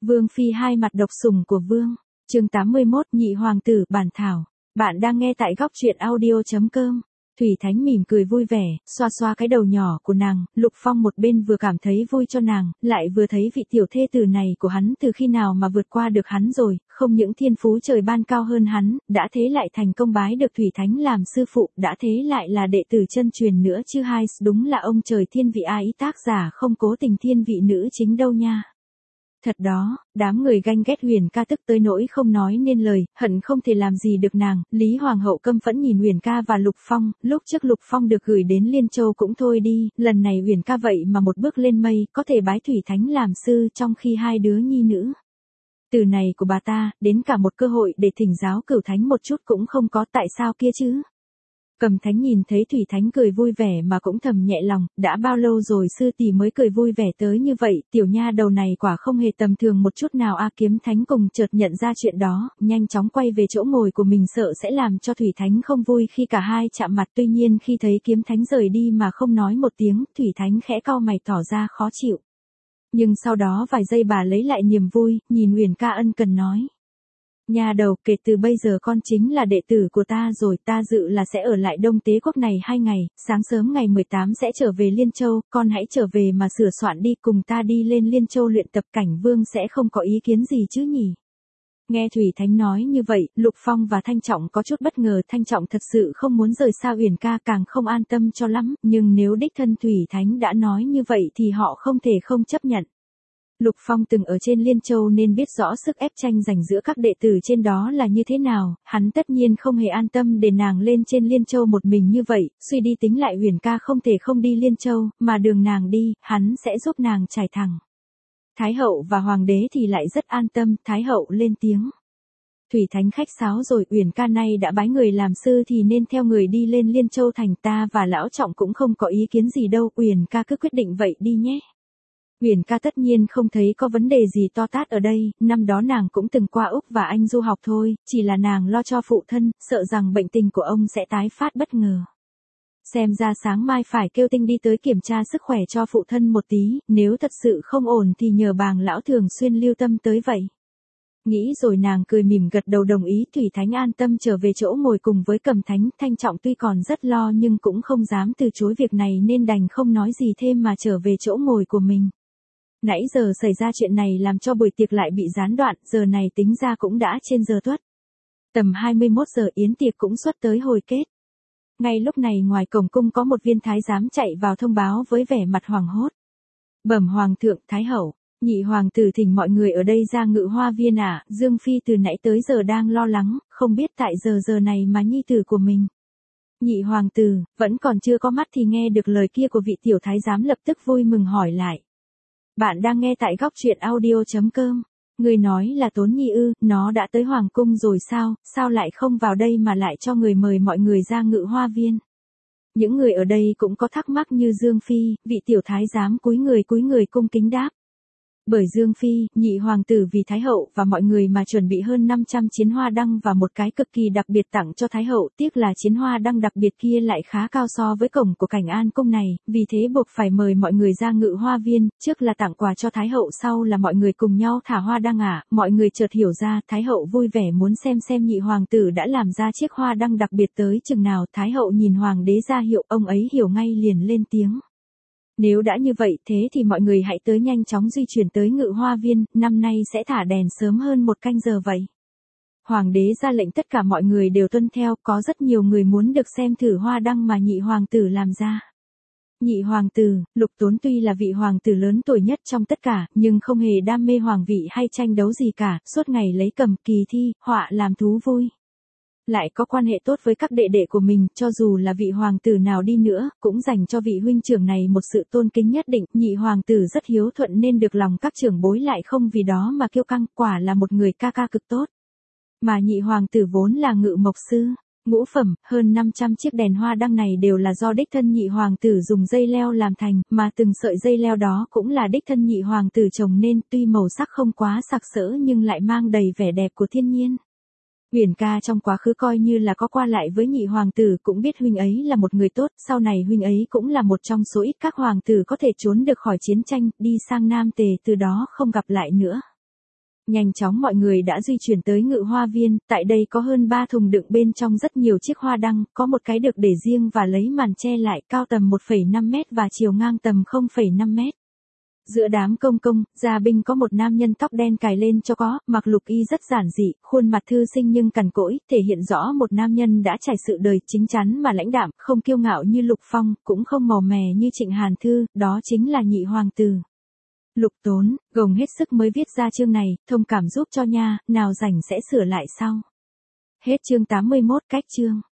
Vương phi hai mặt độc sủng của vương. Chương 81, nhị hoàng tử bản thảo. Bạn đang nghe tại góc truyện audio.com. Thủy Thánh mỉm cười vui vẻ, xoa xoa cái đầu nhỏ của nàng. Lục Phong một bên vừa cảm thấy vui cho nàng, lại vừa thấy vị tiểu thê tử này của hắn từ khi nào mà vượt qua được hắn rồi, không những thiên phú trời ban cao hơn hắn, đã thế lại thành công bái được Thủy Thánh làm sư phụ, đã thế lại là đệ tử chân truyền nữa chứ hai, đúng là ông trời thiên vị ai, tác giả không cố tình thiên vị nữ chính đâu nha. Thật đó, đám người ganh ghét Huyền ca tức tới nỗi không nói nên lời, hận không thể làm gì được nàng. Lý Hoàng hậu căm phẫn nhìn Huyền ca và Lục Phong, lúc trước Lục Phong được gửi đến Liên Châu cũng thôi đi, lần này Huyền ca vậy mà một bước lên mây, có thể bái Thủy Thánh làm sư trong khi hai đứa nhi nữ. Từ này của bà ta, đến cả một cơ hội để thỉnh giáo Cửu Thánh một chút cũng không có, tại sao kia chứ? Cầm Thánh nhìn thấy Thủy Thánh cười vui vẻ mà cũng thầm nhẹ lòng, đã bao lâu rồi sư tỷ mới cười vui vẻ tới như vậy, tiểu nha đầu này quả không hề tầm thường một chút nào a. Kiếm Thánh cùng chợt nhận ra chuyện đó, nhanh chóng quay về chỗ ngồi của mình sợ sẽ làm cho Thủy Thánh không vui khi cả hai chạm mặt, tuy nhiên khi thấy Kiếm Thánh rời đi mà không nói một tiếng, Thủy Thánh khẽ cau mày tỏ ra khó chịu. Nhưng sau đó vài giây bà lấy lại niềm vui, nhìn Huyền ca ân cần nói. Nhà đầu, kể từ bây giờ con chính là đệ tử của ta rồi, ta dự là sẽ ở lại Đông Tế Quốc này 2 ngày, sáng sớm ngày 18 sẽ trở về Liên Châu, con hãy trở về mà sửa soạn đi, cùng ta đi lên Liên Châu luyện tập, Cảnh Vương sẽ không có ý kiến gì chứ nhỉ? Nghe Thủy Thánh nói như vậy, Lục Phong và Thanh Trọng có chút bất ngờ, Thanh Trọng thật sự không muốn rời xa Huyền ca, càng không an tâm cho lắm, nhưng nếu đích thân Thủy Thánh đã nói như vậy thì họ không thể không chấp nhận. Lục Phong từng ở trên Liên Châu nên biết rõ sức ép tranh giành giữa các đệ tử trên đó là như thế nào, hắn tất nhiên không hề an tâm để nàng lên trên Liên Châu một mình như vậy, suy đi tính lại Huyền ca không thể không đi Liên Châu, mà đường nàng đi, hắn sẽ giúp nàng trải thẳng. Thái hậu và hoàng đế thì lại rất an tâm, Thái hậu lên tiếng. Thủy Thánh khách sáo rồi, Huyền ca nay đã bái người làm sư thì nên theo người đi lên Liên Châu thành, ta và lão Trọng cũng không có ý kiến gì đâu, Huyền ca cứ quyết định vậy đi nhé. Huyền ca tất nhiên không thấy có vấn đề gì to tát ở đây, năm đó nàng cũng từng qua Úc và Anh du học thôi, chỉ là nàng lo cho phụ thân, sợ rằng bệnh tình của ông sẽ tái phát bất ngờ. Xem ra sáng mai phải kêu Tinh đi tới kiểm tra sức khỏe cho phụ thân một tí, nếu thật sự không ổn thì nhờ bàng lão thường xuyên lưu tâm tới vậy. Nghĩ rồi nàng cười mỉm gật đầu đồng ý. Thủy Thánh an tâm trở về chỗ ngồi cùng với Cầm Thánh. Thanh Trọng tuy còn rất lo nhưng cũng không dám từ chối việc này nên đành không nói gì thêm mà trở về chỗ ngồi của mình. Nãy giờ xảy ra chuyện này làm cho buổi tiệc lại bị gián đoạn, giờ này tính ra cũng đã trên giờ tuất. Tầm 21 giờ yến tiệc cũng xuất tới hồi kết. Ngay lúc này ngoài cổng cung có một viên thái giám chạy vào thông báo với vẻ mặt hoảng hốt. Bẩm hoàng thượng, Thái hậu, nhị hoàng tử thỉnh mọi người ở đây ra Ngự Hoa viên ạ. Dương phi từ nãy tới giờ đang lo lắng, không biết tại giờ này mà nhi tử của mình. Nhị hoàng tử, vẫn còn chưa có mắt thì nghe được lời kia của vị tiểu thái giám lập tức vui mừng hỏi lại. Bạn đang nghe tại góc truyện audio.com. Người nói là Tốn Nhi ư, nó đã tới hoàng cung rồi sao lại không vào đây mà lại cho người mời mọi người ra Ngự Hoa viên. Những người ở đây cũng có thắc mắc như Dương phi, vị tiểu thái giám cúi người cung kính đáp. Bởi Dương phi, nhị hoàng tử vì Thái hậu và mọi người mà chuẩn bị hơn 500 chiến hoa đăng và một cái cực kỳ đặc biệt tặng cho Thái hậu, tiếc là chiến hoa đăng đặc biệt kia lại khá cao so với cổng của Cảnh An cung này, vì thế buộc phải mời mọi người ra Ngự Hoa viên, trước là tặng quà cho Thái hậu, sau là mọi người cùng nhau thả hoa đăng mọi người chợt hiểu ra, Thái hậu vui vẻ muốn xem nhị hoàng tử đã làm ra chiếc hoa đăng đặc biệt tới chừng nào. Thái hậu nhìn hoàng đế ra hiệu, ông ấy hiểu ngay liền lên tiếng. Nếu đã như vậy thế thì mọi người hãy tới nhanh chóng di chuyển tới Ngự Hoa viên, năm nay sẽ thả đèn sớm hơn 1 canh giờ vậy. Hoàng đế ra lệnh tất cả mọi người đều tuân theo, có rất nhiều người muốn được xem thử hoa đăng mà nhị hoàng tử làm ra. Nhị hoàng tử, Lục Tốn tuy là vị hoàng tử lớn tuổi nhất trong tất cả, nhưng không hề đam mê hoàng vị hay tranh đấu gì cả, suốt ngày lấy cầm, kỳ thi, họa làm thú vui. Lại có quan hệ tốt với các đệ đệ của mình, cho dù là vị hoàng tử nào đi nữa, cũng dành cho vị huynh trưởng này một sự tôn kính nhất định. Nhị hoàng tử rất hiếu thuận nên được lòng các trưởng bối lại không vì đó mà kiêu căng, quả là một người ca ca cực tốt. Mà nhị hoàng tử vốn là ngự mộc sư, ngũ phẩm, hơn 500 chiếc đèn hoa đăng này đều là do đích thân nhị hoàng tử dùng dây leo làm thành, mà từng sợi dây leo đó cũng là đích thân nhị hoàng tử trồng nên, tuy màu sắc không quá sặc sỡ nhưng lại mang đầy vẻ đẹp của thiên nhiên. Huyền ca trong quá khứ coi như là có qua lại với nhị hoàng tử, cũng biết huynh ấy là một người tốt, sau này huynh ấy cũng là một trong số ít các hoàng tử có thể trốn được khỏi chiến tranh, đi sang Nam Tề, từ đó không gặp lại nữa. Nhanh chóng mọi người đã di chuyển tới Ngự Hoa Viên, tại đây có hơn 3 thùng đựng bên trong rất nhiều chiếc hoa đăng, có một cái được để riêng và lấy màn che lại, cao tầm 1,5 mét và chiều ngang tầm 0,5 mét. Giữa đám công công, gia binh có một nam nhân tóc đen cài lên cho có, mặc lục y rất giản dị, khuôn mặt thư sinh nhưng cằn cỗi, thể hiện rõ một nam nhân đã trải sự đời chính chắn mà lãnh đạm, không kiêu ngạo như Lục Phong, cũng không màu mè như Trịnh Hàn Thư, đó chính là nhị hoàng tử. Lục Tốn, gồng hết sức mới viết ra chương này, thông cảm giúp cho nha, nào rảnh sẽ sửa lại sau. Hết chương 81 cách chương.